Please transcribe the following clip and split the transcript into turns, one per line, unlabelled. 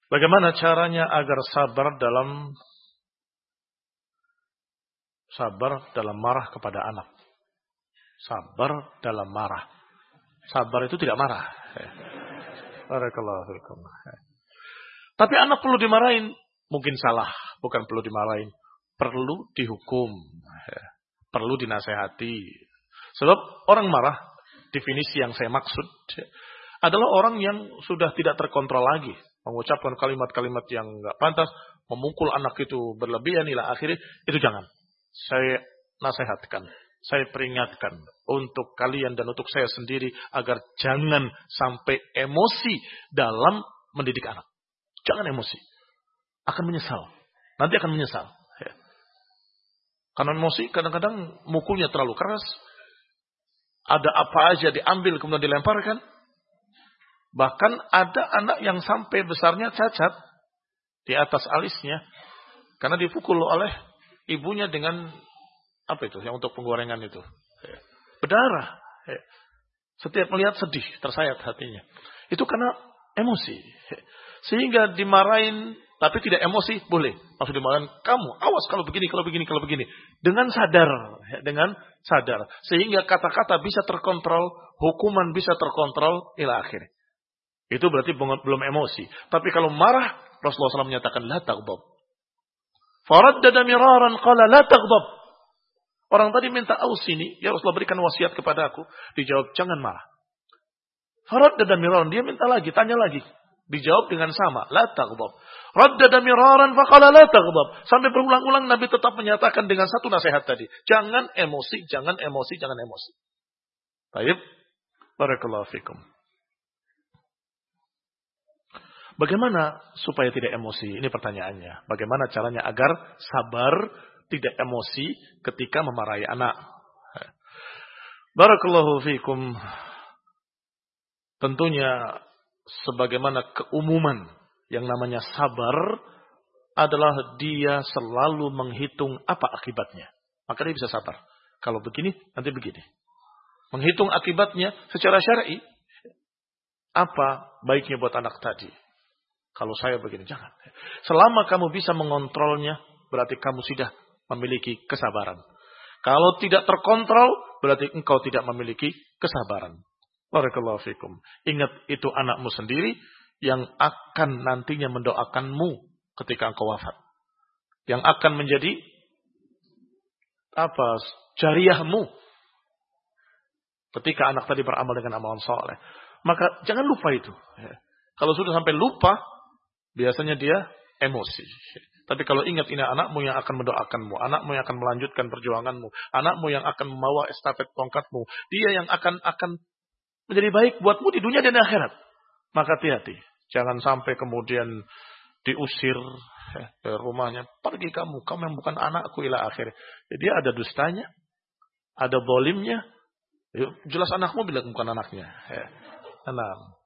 Bagaimana caranya agar sabar dalam marah kepada anak? Sabar dalam marah. Sabar itu tidak marah. Barakallahu fikum. Tapi anak perlu dimarahin. Mungkin salah, bukan perlu dimarahin. Perlu dihukum. Perlu dinasehati. Sebab orang marah, definisi yang saya maksud, adalah orang yang sudah tidak terkontrol lagi. Mengucapkan kalimat-kalimat yang enggak pantas, memukul anak itu berlebihan ila akhirnya, itu jangan. Saya nasihatkan, saya peringatkan untuk kalian dan untuk saya sendiri agar jangan sampai emosi dalam mendidik anak. Jangan emosi. Akan menyesal. Nanti akan menyesal. Karena emosi kadang-kadang mukulnya terlalu keras. Ada apa aja diambil kemudian dilemparkan. Bahkan ada anak yang sampai besarnya cacat di atas alisnya karena dipukul oleh ibunya dengan apa itu yang untuk penggorengan itu. Berdarah. Setiap melihat sedih, tersayat hatinya. Itu karena emosi. Sehingga dimarahin tapi tidak emosi, boleh. Maksud dimarahin, kamu awas kalau begini. Dengan sadar. Sehingga kata-kata bisa terkontrol, hukuman bisa terkontrol ila akhir. Itu berarti belum emosi. Tapi kalau marah, Rasulullah SAW menyatakan, la taghdab. Faraddada miraran qala la taghdab. Orang tadi minta ausini, ya Rasulullah berikan wasiat kepada aku. Dijawab, jangan marah. Faraddada miraran, dia minta lagi, tanya lagi. Dijawab dengan sama, la taghdab. Raddada miraran faqala la taghdab. Sampai berulang-ulang Nabi tetap menyatakan dengan satu nasihat tadi. Jangan emosi. Baik. Barakallahu fikum. Bagaimana supaya tidak emosi? Ini pertanyaannya. Bagaimana caranya agar sabar, tidak emosi ketika memarahi anak? Barakallahu fikum. Tentunya sebagaimana keumuman yang namanya sabar adalah dia selalu menghitung apa akibatnya. Maka dia bisa sabar. Kalau begini, nanti begini. Menghitung akibatnya secara syar'i. Apa baiknya buat anak tadi? Kalau saya begini, jangan. Selama kamu bisa mengontrolnya, berarti kamu sudah memiliki kesabaran. Kalau tidak terkontrol, berarti engkau tidak memiliki kesabaran. Barakallahu fikum. Ingat, itu anakmu sendiri yang akan nantinya mendoakanmu ketika engkau wafat. Yang akan menjadi jariahmu ketika anak tadi beramal dengan amalan soleh. Maka jangan lupa itu. Kalau sudah sampai lupa, biasanya dia emosi. Tapi kalau ingat, ini anakmu yang akan mendoakanmu, anakmu yang akan melanjutkan perjuanganmu, anakmu yang akan membawa estafet tongkatmu, dia yang akan menjadi baik buatmu di dunia dan akhirat. Maka hati-hati. Jangan sampai kemudian diusir ke rumahnya. Pergi kamu yang bukan anakku ila akhir. Jadi ada dustanya, ada zalimnya. Jelas anakmu bilang bukan anaknya. Nah.